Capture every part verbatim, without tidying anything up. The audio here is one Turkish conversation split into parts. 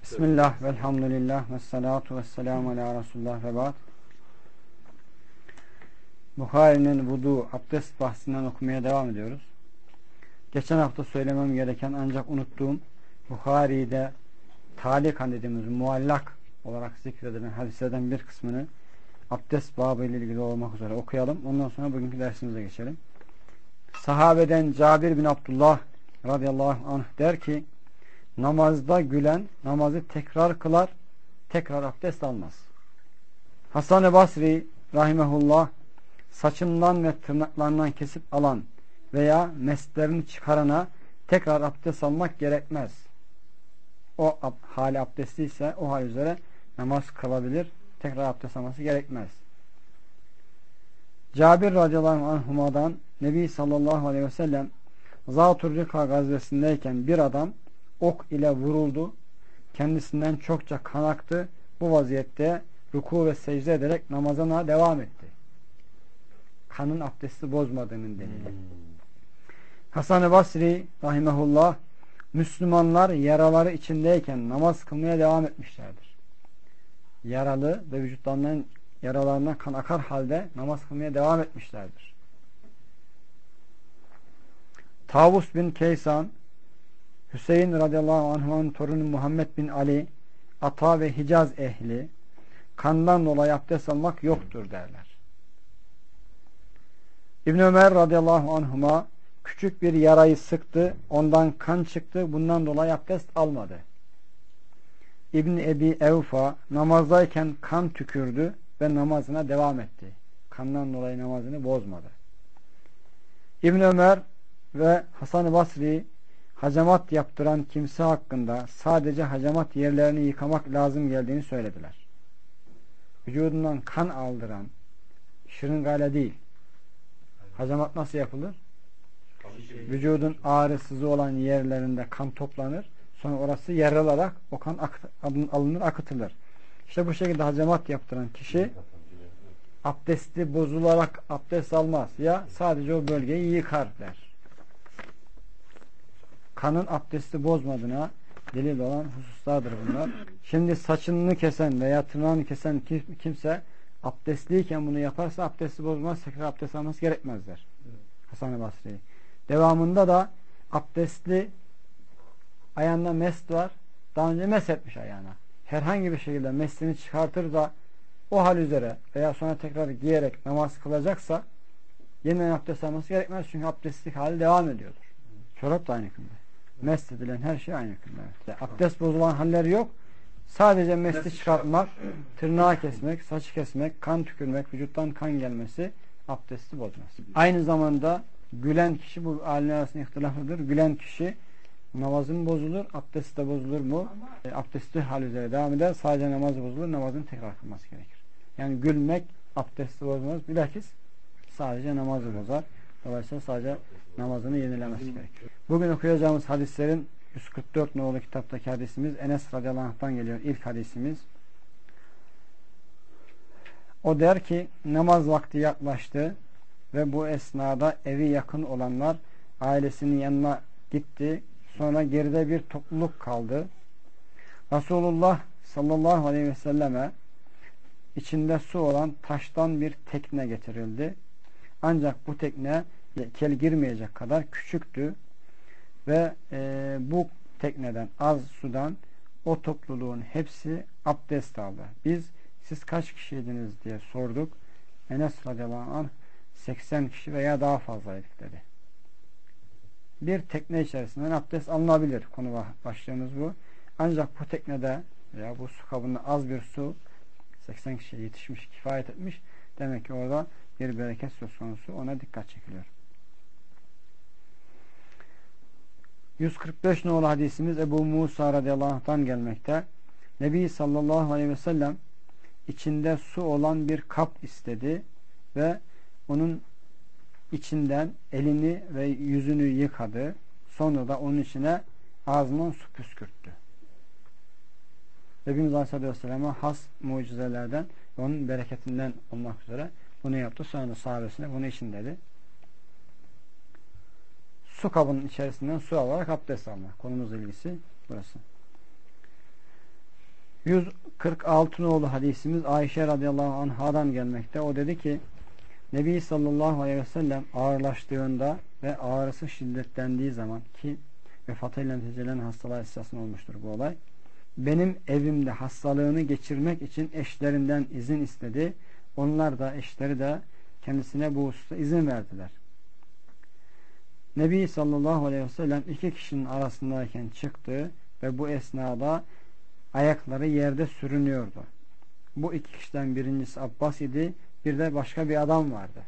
Bismillah, velhamdülillah, ve salatu ve selamu ala Resulullah ve ba'd. Buhari'nin vudu, abdest bahsinden okumaya devam ediyoruz. Geçen hafta söylemem gereken ancak unuttuğum Buhari'de talikan dediğimiz muallak olarak zikredilen hadislerden bir kısmını abdest babı ile ilgili olmak üzere okuyalım. Ondan sonra bugünkü dersimize geçelim. Sahabeden Cabir bin Abdullah radıyallahu anh der ki, namazda gülen namazı tekrar kılar, tekrar abdest almaz. Hasan-ı Basri rahimehullah, saçından ve tırnaklarından kesip alan veya meslerini çıkarana tekrar abdest almak gerekmez. O ab hali abdestliyse o hal üzere namaz kılabilir, tekrar abdest alması gerekmez. Cabir radıyallahu anhuma'dan Nebi sallallahu aleyhi ve sellem Zat-ı Rika gazvesindeyken bir adam ok ile vuruldu. Kendisinden çokça kan aktı. Bu vaziyette ruku ve secde ederek namazına devam etti. Kanın abdesti bozmadığının delili. Hmm. Hasan-ı Basri rahimehullah, Müslümanlar yaraları içindeyken namaz kılmaya devam etmişlerdir. Yaralı ve vücutlarından yaralarına kan akar halde namaz kılmaya devam etmişlerdir. Tavus bin Keysan, Hüseyin radıyallahu anh'ın torunu Muhammed bin Ali, Ata ve Hicaz ehli, kandan dolayı abdest almak yoktur derler. İbn Ömer radıyallahu anhuma küçük bir yarayı sıktı, ondan kan çıktı, bundan dolayı abdest almadı. İbn Ebi Evfa namazdayken kan tükürdü ve namazına devam etti. Kandan dolayı namazını bozmadı. İbn Ömer ve Hasan-ı Basri hacamat yaptıran kimse hakkında sadece hacamat yerlerini yıkamak lazım geldiğini söylediler. Vücudundan kan aldıran şırıngayla değil. Hacamat nasıl yapılır? Vücudun ağrısızı olan yerlerinde kan toplanır. Sonra orası yarılarak o kan alınır, akıtılır. İşte bu şekilde hacamat yaptıran kişi abdesti bozularak abdest almaz. Ya sadece o bölgeyi yıkar der. Kanın abdesti bozmadığına delil olan hususlardır bunlar. Şimdi saçını kesen veya tırnağını kesen kimse abdestliyken bunu yaparsa abdesti bozmaz, tekrar abdest alması gerekmezler. Evet. Hasan-ı Basri. Devamında da abdestli ayağında mest var. Daha önce mest etmiş ayağına. Herhangi bir şekilde mestini çıkartır da o hal üzere veya sonra tekrar giyerek namaz kılacaksa yeniden abdest alması gerekmez. Çünkü abdestlik hali devam ediyordur. Çorap da aynı hükümde. Mest edilen her şey aynı hükümde. Evet. Abdest bozulan haller yok. Sadece mesti çıkartmak, tırnağı kesmek, saçı kesmek, kan tükürmek, vücuttan kan gelmesi abdesti bozmaz. Aynı zamanda gülen kişi, bu alimler arasında ihtilaflıdır. Gülen kişi namazın bozulur, abdesti de bozulur mu? E, abdesti hal üzere devam eder. Sadece namazı bozulur, namazın tekrar kılması gerekir. Yani gülmek abdesti bozmaz. Bilakis sadece namazı bozar. Dolayısıyla sadece namazını yenilemesi gerekir. Bugün okuyacağımız hadislerin yüz kırk dört nolu kitaptaki hadisimiz Enes radıyallahu anh'tan geliyor. İlk hadisimiz. O der ki, namaz vakti yaklaştı ve bu esnada evi yakın olanlar ailesinin yanına gitti. Sonra geride bir topluluk kaldı. Resulullah sallallahu aleyhi ve selleme içinde su olan taştan bir tekne getirildi. Ancak bu tekne kel girmeyecek kadar küçüktü ve e, bu tekneden az sudan o topluluğun hepsi abdest aldı. Biz siz kaç kişiydiniz diye sorduk. Enes radıyallahu anh seksen kişi veya daha fazlaydık dedi. Bir tekne içerisinden abdest alınabilir. Konu başlığımız bu. Ancak bu teknede veya bu su kabında az bir su seksen kişiye yetişmiş, kifayet etmiş. Demek ki orada bir bereket söz konusu. Ona dikkat çekiliyor. yüz kırk beş nolu hadisimiz Ebu Musa radıyallahu anh'tan gelmekte. Nebi sallallahu aleyhi ve sellem içinde su olan bir kap istedi ve onun içinden elini ve yüzünü yıkadı. Sonra da onun içine ağzından su püskürttü. Nebimiz Aleyhisselatü Vesselam'a has mucizelerden ve onun bereketinden olmak üzere bunu yaptı. Sonra da sahabesine bunu için dedi. Su kabının içerisinden su alarak abdest alma. Konumuz ilgisi burası. yüz kırk altı nolu hadisimiz Ayşe radıyallahu anhadan gelmekte. O dedi ki Nebi sallallahu aleyhi ve sellem ağırlaştığında ve ağrısı şiddetlendiği zaman, ki vefatıyla neticelen hastalığa esasında olmuştur bu olay, benim evimde hastalığını geçirmek için eşlerinden izin istedi. Onlar da, eşleri de kendisine bu hususta izin verdiler. Nebi sallallahu aleyhi ve sellem iki kişinin arasındayken çıktı ve bu esnada ayakları yerde sürünüyordu. Bu iki kişiden birincisi Abbas idi, bir de başka bir adam vardı.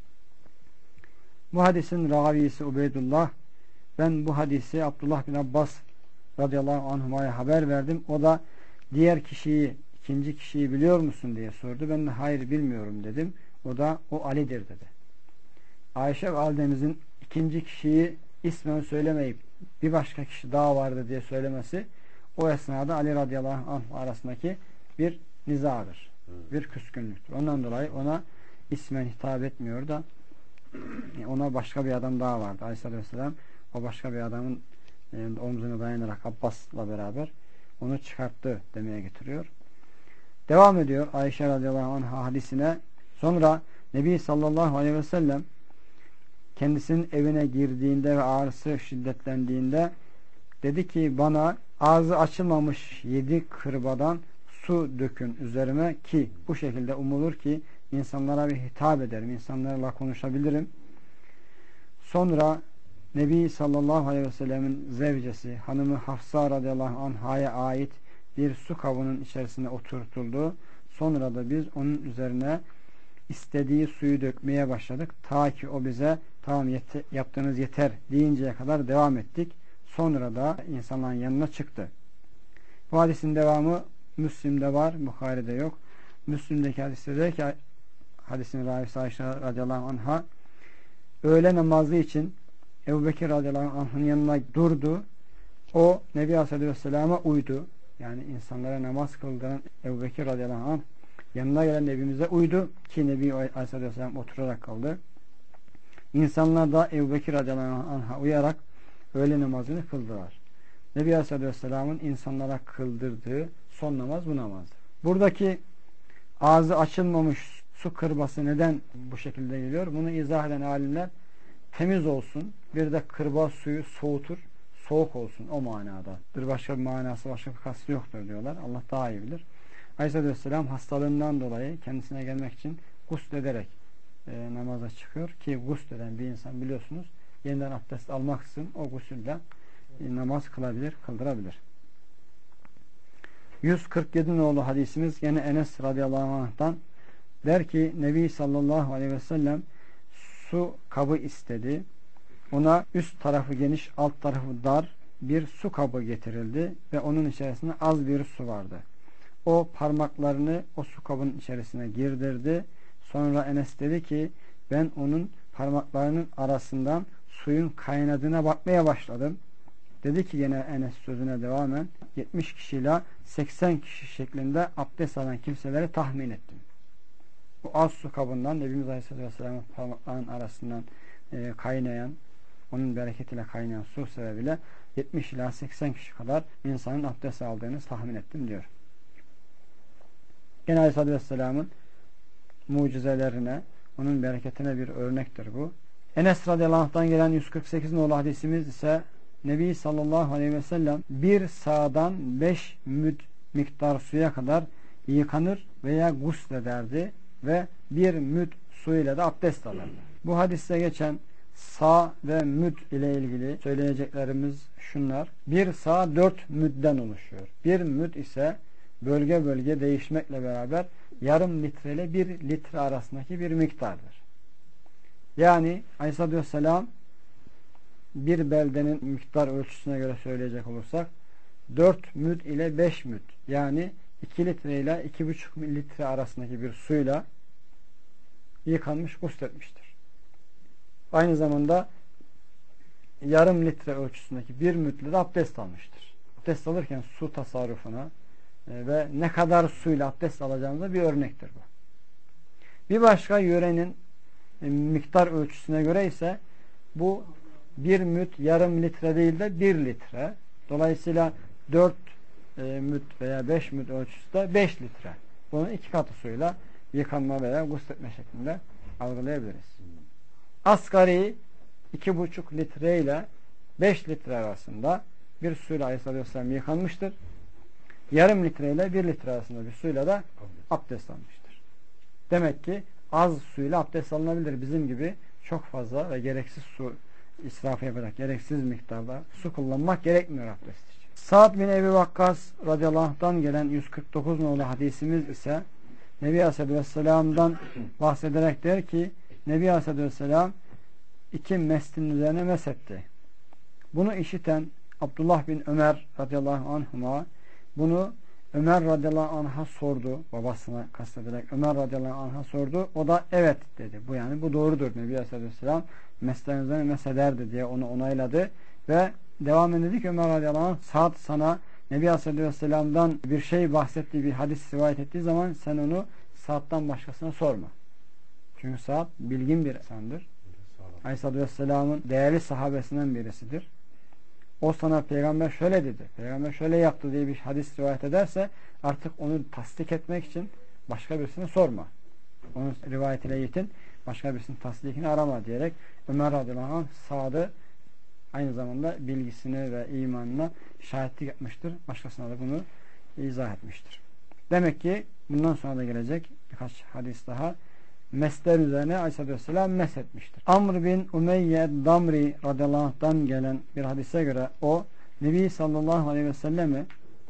Bu hadisin ravisi Ubeydullah, ben bu hadisi Abdullah bin Abbas radıyallahu anhuma'ya haber verdim. O da diğer kişiyi, ikinci kişiyi biliyor musun diye sordu. Ben de hayır bilmiyorum dedim. O da o Ali'dir dedi. Ayşe validemizin ikinci kişiyi ismen söylemeyip bir başka kişi daha vardı diye söylemesi, o esnada Ali radıyallahu anh arasındaki bir nizadır. Bir küskünlüktür. Ondan dolayı ona ismen hitap etmiyor da ona başka bir adam daha vardı. Aleyhisselatü vesselam o başka bir adamın e, omzuna dayanarak Abbas'la beraber onu çıkarttı demeye getiriyor. Devam ediyor Ayşe radıyallahu anh hadisine. Sonra Nebi sallallahu aleyhi ve sellem kendisinin evine girdiğinde ve ağrısı şiddetlendiğinde dedi ki bana ağzı açılmamış yedi kırbadan su dökün üzerime ki bu şekilde umulur ki insanlara bir hitap ederim, insanlarla konuşabilirim. Sonra Nebi sallallahu aleyhi ve sellemin zevcesi hanımı Hafsa radıyallahu anh'a ait bir su kabının içerisine oturtuldu. Sonra da biz onun üzerine istediği suyu dökmeye başladık. Ta ki o bize tamam yet yaptığınız yeter deyinceye kadar devam ettik. Sonra da insanların yanına çıktı. Bu hadisin devamı Müslim'de var, Bukhari'de yok. Müslim'deki hadiste der ki hadisin ravisi Ayşe radıyallahu anh'a öğle namazı için Ebu Bekir radıyallahu anh'ın yanına durdu. O Nebi Aleyhisselam'a uydu. Yani insanlara namaz kıldıran Ebu Bekir radıyallahu anh yanına gelen Nebimize uydu ki Nebi Aleyhisselam oturarak kaldı. İnsanlar da Ebu Bekir radıyallahu anh'a uyarak öğle namazını kıldılar. Nebi Aleyhisselam'ın insanlara kıldırdığı son namaz bu namazdı. Buradaki ağzı açılmamış su kırbası neden bu şekilde geliyor? Bunu izah eden alimler temiz olsun, bir de kırba suyu soğutur, soğuk olsun o manada. Bir başka bir manası, başka bir kastı yoktur diyorlar. Allah daha iyi bilir. Aleyhisselam hastalığından dolayı kendisine gelmek için guslederek e, namaza çıkıyor ki gusleden bir insan biliyorsunuz yeniden abdest almaksızın o gusülle e, namaz kılabilir, kıldırabilir. yüz kırk yedi nolu hadisimiz yine Enes radıyallahu anh'tan der ki Nebi sallallahu aleyhi ve sellem su kabı istedi. Ona üst tarafı geniş, alt tarafı dar bir su kabı getirildi ve onun içerisinde az bir su vardı. O parmaklarını o su kabının içerisine girdirdi. Sonra Enes dedi ki ben onun parmaklarının arasından suyun kaynadığına bakmaya başladım. Dedi ki yine Enes sözüne devamen yetmiş kişiyle seksen kişi şeklinde abdest alan kimseleri tahmin ettim. Bu az su kabından Nebimiz Aleyhisselam'ın parmaklarının arasından e, kaynayan, onun bereketiyle kaynayan su sebebiyle yetmiş ila seksen kişi kadar insanın abdest aldığını tahmin ettim diyor. Gene Aleyhisselam'ın mucizelerine, onun bereketine bir örnektir bu. Enes radıyallahu anh'tan gelen yüz kırk sekiz nolu hadisimiz ise Nebi sallallahu aleyhi ve sellem bir sağdan beş müd miktar suya kadar yıkanır veya guslederdi ve bir müd suyla da abdest alırdı. Bu hadiste geçen sağ ve müd ile ilgili söyleyeceklerimiz şunlar. Bir sağ dört müdden oluşuyor. Bir müd ise bölge bölge değişmekle beraber yarım litre ile bir litre arasındaki bir miktardır. Yani Aleyhisselam bir beldenin miktar ölçüsüne göre söyleyecek olursak dört müd ile beş müd yani iki litre ile iki buçuk litre arasındaki bir suyla yıkanmış, gusletmiştir. Aynı zamanda yarım litre ölçüsündeki bir müdle de abdest almıştır. Abdest alırken su tasarrufuna e, ve ne kadar suyla abdest alacağımıza bir örnektir bu. Bir başka yörenin e, miktar ölçüsüne göre ise bu bir müd yarım litre değil de bir litre. Dolayısıyla dört e, müd veya beş müd ölçüsü de beş litre. Bunun iki katı suyla yıkanma veya gusletme şeklinde algılayabiliriz. Asgari iki buçuk litre ile beş litre arasında bir suyla Aleyhisselatü Vesselam yıkanmıştır. Yarım litre ile bir litre arasında bir suyla da abdest almıştır. Demek ki az suyla abdest alınabilir. Bizim gibi çok fazla ve gereksiz su israfı yapacak, gereksiz miktarda su kullanmak gerekmiyor abdest için. Sa'd bin Ebi Vakkas radıyallahu anh'tan gelen yüz kırk dokuz nolu hadisimiz ise Nebi Aleyhisselatü Vesselam'dan bahsederek der ki Nebi Aleyhisselatü Vesselam iki mestin üzerine mesetti. Bunu işiten Abdullah bin Ömer radıyallahu anhuma bunu Ömer radıyallahu anh'a sordu. Babasına kastederek Ömer radıyallahu anh'a sordu. O da evet dedi. Bu yani bu doğrudur. Nebi Aleyhisselatü Vesselam mesleğin üzerine mesederdi diye onu onayladı. Ve devam dedi ki Ömer radıyallahu anh Sa'd sana Nebi Aleyhisselatü Vesselam'dan bir şey bahsettiği bir hadis rivayet ettiği zaman sen onu Sa'd'dan başkasına sorma. Çünkü Sa'd bilgin bir insandır. Aleyhisselatü Vesselam'ın değerli sahabesinden birisidir. O sana peygamber şöyle dedi, peygamber şöyle yaptı diye bir hadis rivayet ederse artık onu tasdik etmek için başka birisine sorma. Onun rivayetiyle yetin, başka birisinin tasdikini arama diyerek Ömer radıyallahu anh Sa'd'ı aynı zamanda bilgisine ve imanına şahitlik etmiştir. Başkasına da bunu izah etmiştir. Demek ki bundan sonra da gelecek birkaç hadis daha mesler üzerine Aleyhisselatü Vesselam meshetmiştir. Amr bin Umeyye Damri radıyallahu anh'tan gelen bir hadise göre o Nebi sallallahu aleyhi ve sellemi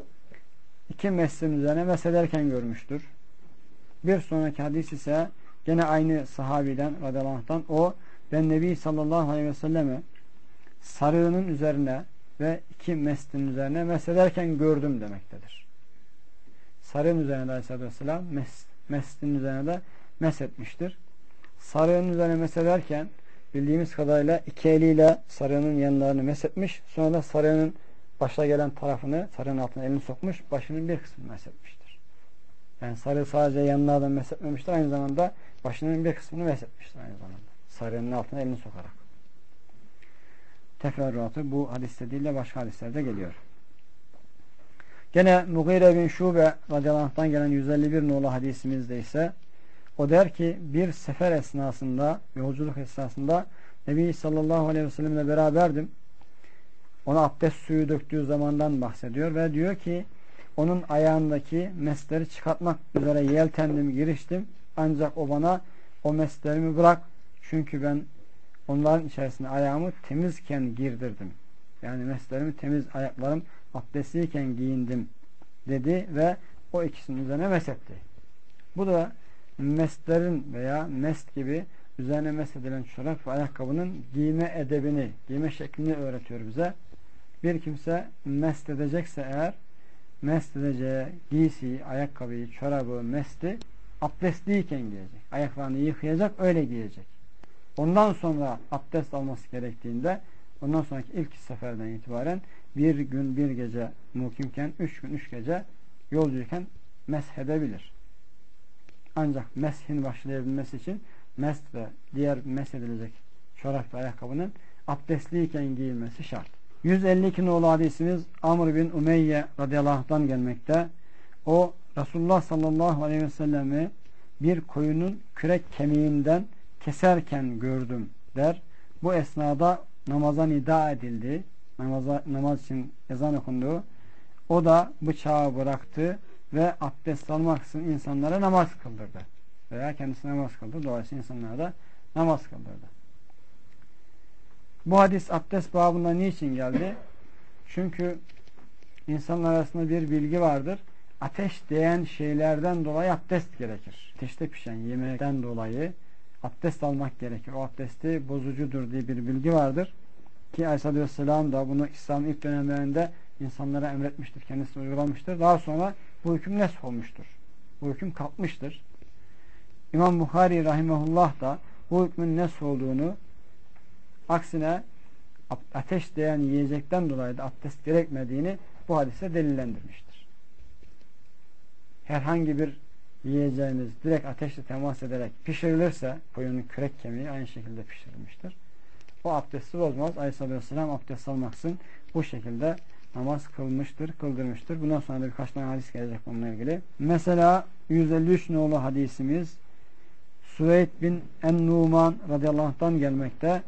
iki meslerin üzerine mesederken görmüştür. Bir sonraki hadis ise gene aynı sahabiden radıyallahu anh'tan o ben Nebi sallallahu aleyhi ve sellemi sarığının üzerine ve iki meslerin üzerine mesederken gördüm demektedir. Sarığın üzerine de Aleyhisselatü Vesselam mes, meslerin üzerine de meshetmiştir. Sarığın üzerine mesederken bildiğimiz kadarıyla iki eliyle sarığının yanlarını meshetmiş. Sonra da sarığının başa gelen tarafını sarığın altına elini sokmuş. Başının bir kısmını meshetmiştir. Yani sarığı sadece yanlardan meshetmemiştir. Aynı zamanda başının bir kısmını meshetmiştir. Aynı zamanda. Sarığının altına elini sokarak. Teferruatı bu hadiste değil de başka hadislerde geliyor. Gene Mughire bin Şube radıyallahu anh'tan gelen yüz elli bir nolu hadisimizde ise o der ki bir sefer esnasında, yolculuk esnasında Nebi sallallahu aleyhi ve sellem'le beraberdim. Ona abdest suyu döktüğü zamandan bahsediyor ve diyor ki onun ayağındaki mesleri çıkartmak üzere yeltendim, giriştim. Ancak o bana o meslerimi bırak. Çünkü ben onların içerisine ayağımı temizken girdirdim. Yani meslerimi temiz, ayaklarım abdestliyken giyindim dedi ve o ikisinin üzerine mesetti. Bu da meslerin veya mest gibi üzerine mesedilen çorap ve ayakkabının giyme edebini, giyme şeklini öğretiyor bize. Bir kimse mest edecekse eğer mest edeceği giysiyi, ayakkabıyı, çorabı, mesti abdestliyken giyecek. Ayaklarını yıkayacak, öyle giyecek. Ondan sonra abdest alması gerektiğinde ondan sonraki ilk seferden itibaren bir gün bir gece mukimken, üç gün üç gece yolcuyken mesh edebilir. Ancak meshin başlayabilmesi için mest ve diğer mesh edilecek çorap ve ayakkabının abdestliyken giyilmesi şart. yüz elli iki nolu hadisimiz Amr bin Umeyye radıyallahu anh'tan gelmekte. O Resulullah sallallahu aleyhi ve sellemi bir koyunun kürek kemiğinden keserken gördüm der. Bu esnada namaza nida edildi. Namaza, namaz için ezan okundu. O da bıçağı bıraktı ve abdest almak için insanlara namaz kıldırdı. Veya kendisi namaz kıldırdı. Dolayısıyla insanlara da namaz kıldırdı. Bu hadis abdest babında niçin geldi? Çünkü insanlar arasında bir bilgi vardır. Ateş değen şeylerden dolayı abdest gerekir. Ateşte pişen yemekten dolayı abdest almak gerekir. O abdesti bozucudur diye bir bilgi vardır. Ki Aleyhisselatü Vesselam da bunu İslam'ın ilk dönemlerinde insanlara emretmiştir. Kendisi uygulamıştır. Daha sonra bu hüküm nesk olmuştur. Bu hüküm kalkmıştır. İmam Bukhari rahimahullah da bu hükmün nesk olduğunu, aksine ateş değen yiyecekten dolayı da abdest gerekmediğini bu hadise delillendirmiştir. Herhangi bir yiyeceğimiz direkt ateşle temas ederek pişirilirse, koyunun kürek kemiği aynı şekilde pişirilmiştir. O abdesti bozmaz. Aleyhisselatü Vesselam abdest almaksızın bu şekilde namaz kılmıştır, kıldırmıştır. Bundan sonra da birkaç tane hadis gelecek bununla ilgili. Mesela yüz elli üç nolu hadisimiz Süveyd bin En-Numan radıyallahu anh'tan gelmekte.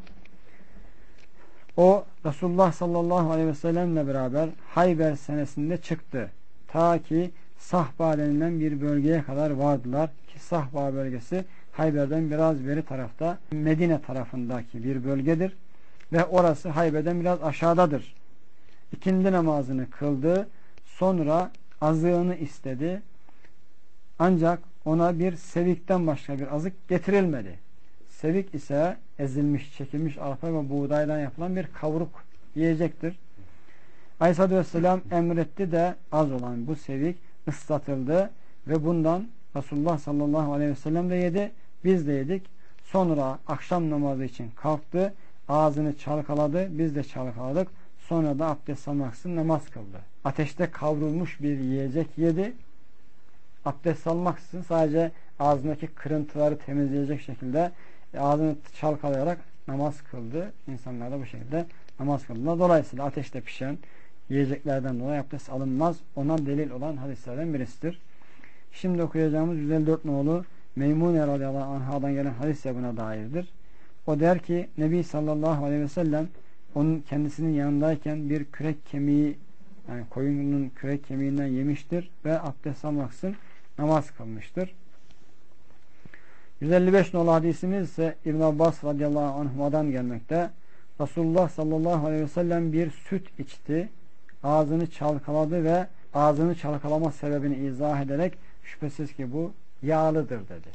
O Resulullah sallallahu aleyhi ve sellemle beraber Hayber senesinde çıktı. Ta ki Sahba denilen bir bölgeye kadar vardılar. Ki Sahba bölgesi Hayber'den biraz beri tarafta, Medine tarafındaki bir bölgedir. Ve orası Hayber'den biraz aşağıdadır. İkindi namazını kıldı. Sonra azığını istedi. Ancak ona bir sevikten başka bir azık getirilmedi. Sevik ise ezilmiş, çekilmiş arpa ve buğdaydan yapılan bir kavruk yiyecektir. Aleyhisselatü Vesselam emretti de az olan bu sevik ıslatıldı ve bundan Resulullah sallallahu aleyhi ve sellem de yedi, biz de yedik. Sonra akşam namazı için kalktı, ağzını çalkaladı, biz de çalkaladık. Sonra da abdest almaksızın namaz kıldı. Ateşte kavrulmuş bir yiyecek yedi. Abdest almaksızın sadece ağzındaki kırıntıları temizleyecek şekilde ağzını çalkalayarak namaz kıldı. İnsanlar da bu şekilde namaz kıldılar. Dolayısıyla ateşte pişen yiyeceklerden dolayı abdest alınmaz. Ona delil olan hadislerden birisidir. Şimdi okuyacağımız yüz elli dört nolu Meymune radıyallahu anhadan gelen hadis de buna dairdir. O der ki Nebi sallallahu aleyhi ve sellem onun kendisinin yanındayken bir kürek kemiği, yani koyunun kürek kemiğinden yemiştir ve abdest almaksızın namaz kılmıştır. yüz elli beş nolu hadisimiz ise İbn Abbas radıyallahu anh'dan gelmekte. Resulullah sallallahu aleyhi ve sellem bir süt içti, ağzını çalkaladı ve ağzını çalkalama sebebini izah ederek şüphesiz ki bu yağlıdır dedi.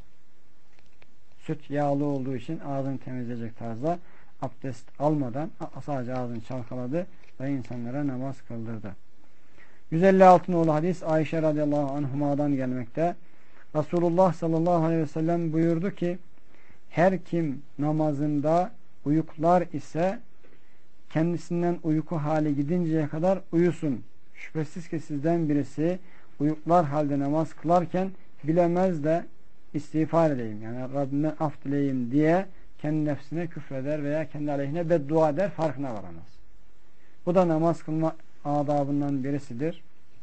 Süt yağlı olduğu için ağzını temizleyecek tarzda abdest almadan sadece ağzını çalkaladı ve insanlara namaz kıldırdı. yüz elli altı nolu hadis Ayşe radıyallahu anhuma'dan gelmekte. Resulullah sallallahu aleyhi ve sellem buyurdu ki her kim namazında uyuklar ise kendisinden uyku hali gidinceye kadar uyusun. Şüphesiz ki sizden birisi uyuklar halde namaz kılarken bilemez de istiğfar edeyim, yani Rabbimden af dileyim diye kendi nefsine küfreder veya kendi aleyhine beddua eder, farkına varamaz. Bu da namaz kılma adabından birisidir.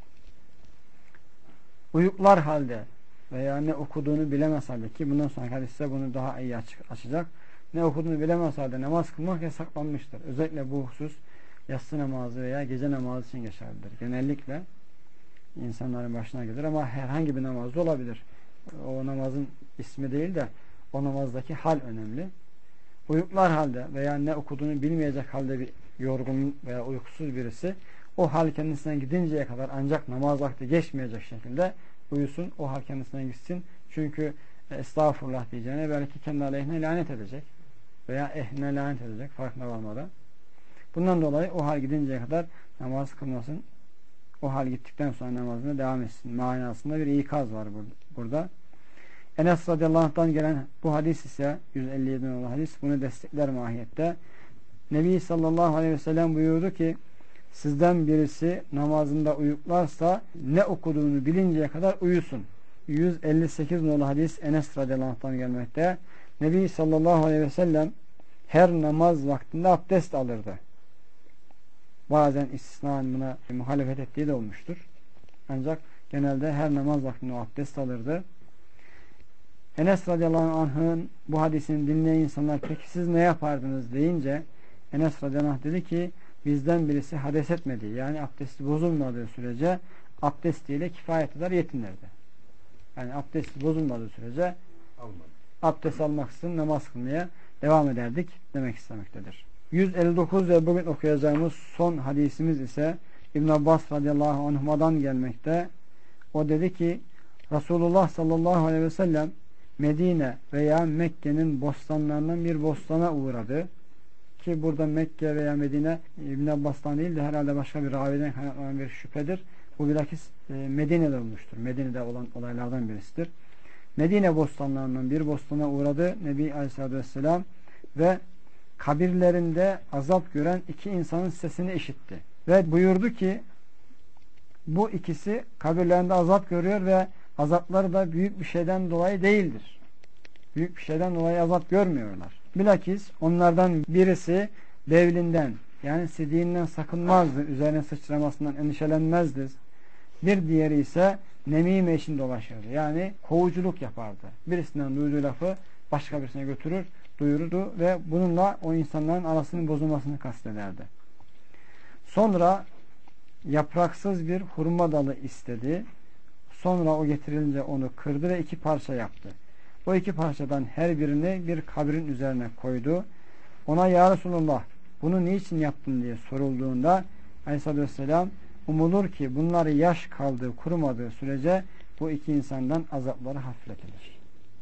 Uyuklar halde veya ne okuduğunu bilemez halde, ki bundan sonra hadiste bunu daha iyi açık, açacak. Ne okuduğunu bilemez halde namaz kılmak yasaklanmıştır. Özellikle bu husus yatsı namazı veya gece namazı için geçerlidir. Genellikle insanların başına gelir ama herhangi bir namazda olabilir. O namazın ismi değil de o namazdaki hal önemli. Uyuklar halde veya ne okuduğunu bilmeyecek halde bir yorgun veya uykusuz birisi o hal kendisine gidinceye kadar ancak namaz vakti geçmeyecek şekilde uyusun. O hal kendisine gitsin. Çünkü estağfurullah diyeceğine belki kendi aleyhine lanet edecek veya ehline lanet edecek farkına varmadan. Bundan dolayı o hal gidinceye kadar namaz kılmasın. O hal gittikten sonra namazına devam etsin manasında bir ikaz var burada. Enes radıyallahu anh'tan gelen bu hadis ise yüz elli yedi numaralı hadis bunu destekler mahiyette. Nebi sallallahu aleyhi ve sellem buyurdu ki sizden birisi namazında uyuklarsa ne okuduğunu bilinceye kadar uyusun. yüz elli sekiz numaralı hadis Enes radıyallahu anh'tan gelmekte. Nebi sallallahu aleyhi ve sellem her namaz vaktinde abdest alırdı. Bazen istisnaen buna muhalefet ettiği de olmuştur. Ancak genelde her namaz vaktinde o abdest alırdı. Enes radıyallahu anh'ın bu hadisini dinleyen insanlar peki siz ne yapardınız deyince Enes radıyallahu anh dedi ki bizden birisi hades etmedi. Yani abdesti bozulmadığı sürece abdestiyle kifayet eder yetinirdi. Yani abdesti bozulmadığı sürece Almadım. abdest almaksızın namaz kılmaya devam ederdik demek istemektedir. yüz elli dokuz ve bugün okuyacağımız son hadisimiz ise İbn Abbas radıyallahu anhuma'dan gelmekte. O dedi ki Resulullah sallallahu aleyhi ve sellem Medine veya Mekke'nin bostanlarından bir bostana uğradı. Ki burada Mekke veya Medine İbn Abbas'tan değil de herhalde başka bir raviden kaynaklanan bir şüphedir. Bu bilakis e, Medine'de olmuştur. Medine'de olan olaylardan birisidir. Medine bostanlarından bir bostana uğradı Nebi Aleyhisselatü Vesselam ve kabirlerinde azap gören iki insanın sesini işitti. Ve buyurdu ki bu ikisi kabirlerinde azap görüyor ve azapları da büyük bir şeyden dolayı değildir. Büyük bir şeyden dolayı azap görmüyorlar. Bilakis onlardan birisi bevlinden Yani sidiğinden sakınmazdı. Üzerine sıçramasından endişelenmezdi. Bir diğeri ise nemime için dolaşırdı. Yani kovuculuk yapardı. Birisinden duyduğu lafı başka birisine götürür, duyururdu ve bununla o insanların arasının bozulmasını kastederdi. Sonra yapraksız bir hurma dalı istedi. Sonra o getirilince onu kırdı ve iki parça yaptı. O iki parçadan her birini bir kabrin üzerine koydu. Ona ya Resulullah bunu niçin yaptın diye sorulduğunda Aleyhisselatü Vesselam umulur ki bunları yaş kaldığı, kurumadığı sürece bu iki insandan azapları hafifletilir.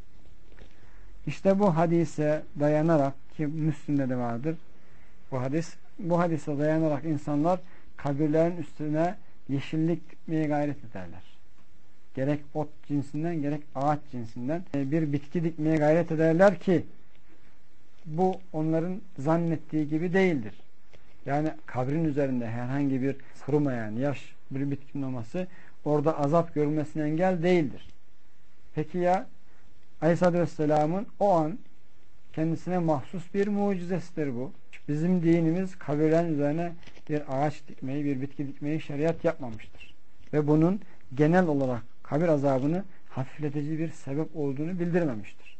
İşte bu hadise dayanarak, ki Müslim'de de vardır bu hadis, bu hadise dayanarak insanlar kabirlerin üstüne yeşillik dikmeye gayret ederler. Gerek ot cinsinden gerek ağaç cinsinden bir bitki dikmeye gayret ederler ki bu onların zannettiği gibi değildir. Yani kabrin üzerinde herhangi bir kurumayan yaş bir bitkinin olması orada azap görülmesine engel değildir. Peki ya Aleyhisselatü Vesselam'ın o an kendisine mahsus bir mucizesidir bu. Bizim dinimiz kabirlerin üzerine bir ağaç dikmeyi, bir bitki dikmeyi şeriat yapmamıştır. Ve bunun genel olarak kabir azabını hafifletici bir sebep olduğunu bildirmemiştir.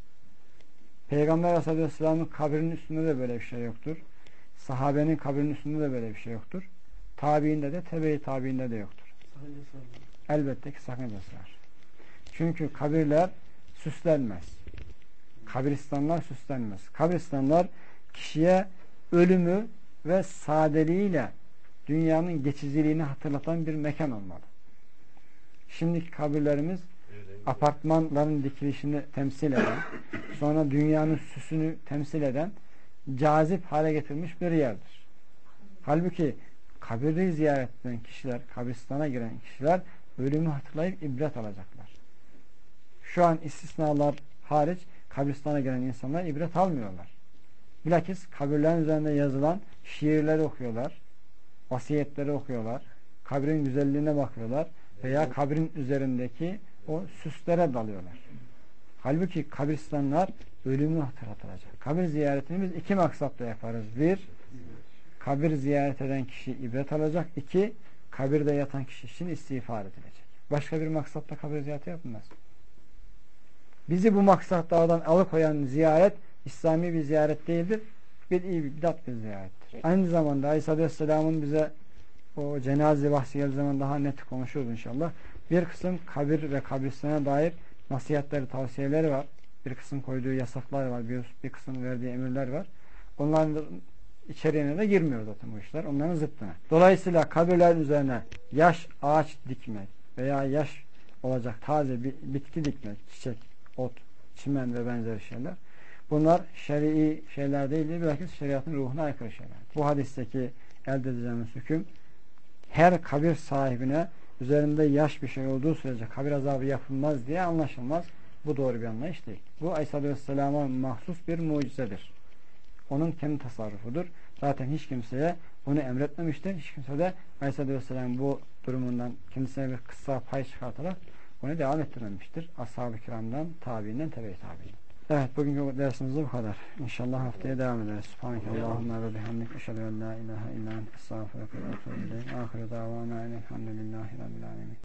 Peygamber Aleyhisselatü Vesselam'ın kabrinin üstünde de böyle bir şey yoktur. Sahabenin kabrinin üstünde de böyle bir şey yoktur. Tabiinde de, tebe-i tabiinde de yoktur. Elbette ki sakıncası var. Çünkü kabirler süslenmez. Kabristanlar süslenmez. Kabristanlar kişiye ölümü ve sadeliğiyle dünyanın geçiciliğini hatırlatan bir mekan olmalı. Şimdiki kabirlerimiz apartmanların dikilişini temsil eden, sonra dünyanın süsünü temsil eden cazip hale getirmiş bir yerdir. Halbuki kabiri ziyaret eden kişiler, kabristana giren kişiler ölümü hatırlayıp ibret alacaklar. Şu an istisnalar hariç kabristana giren insanlar ibret almıyorlar. Bilakis kabirlerin üzerinde yazılan şiirleri okuyorlar, vasiyetleri okuyorlar, kabrin güzelliğine bakıyorlar veya kabrin üzerindeki o süslere dalıyorlar. Halbuki kabristanlar ölümü hatırlatacak. Kabir ziyaretini biz iki maksatla yaparız. Bir, kabir ziyaret eden kişi ibret alacak. İki, kabirde yatan kişi için istiğfar edilecek. Başka bir maksatla kabir ziyareti yapılmaz. Bizi bu maksatlardan alıkoyan ziyaret İslami bir ziyaret değildir. Bir iyi bir bidat bir ziyarettir. Aynı zamanda Aleyhisselatü Vesselam'ın bize o cenaze bahsi geldiği zaman daha net konuşuruz inşallah. Bir kısım kabir ve kabristana dair nasihatleri, tavsiyeleri var. Bir kısım koyduğu yasaklar var. Bir, bir kısım verdiği emirler var. Onların içeriğine de girmiyor zaten bu işler. Onların zıttına. Dolayısıyla kabirlerin üzerine yaş ağaç dikmek veya yaş olacak taze bir bitki dikmek, çiçek, ot, çimen ve benzeri şeyler. Bunlar şer'i şeyler değildir. Bilakis şeriatın ruhuna aykırı şeyler. Bu hadisteki elde edeceğimiz hüküm her kabir sahibine üzerinde yaş bir şey olduğu sürece kabir azabı yapılmaz diye anlaşılmaz. Bu doğru bir anlayış değil. Bu Aleyhisselatü Vesselam'a mahsus bir mucizedir. Onun kendi tasarrufudur. Zaten hiç kimseye bunu emretmemiştir. Hiç kimse de Aleyhisselatü Vesselam bu durumundan kendisine bir kısa pay çıkartarak bunu devam ettirmemiştir. Ashab-ı kiramdan, tabiinden, tebe-i tabiinden. Evet, bugünkü dersimiz bu kadar. İnşallah haftaya devam ederiz. Subhanekallahumma ve bihamdik. Eşhedü en la ilahe illa ente estağfiruke ve etûbü ileyk. Ahiru davana elhamdülillahi rabbil alemin.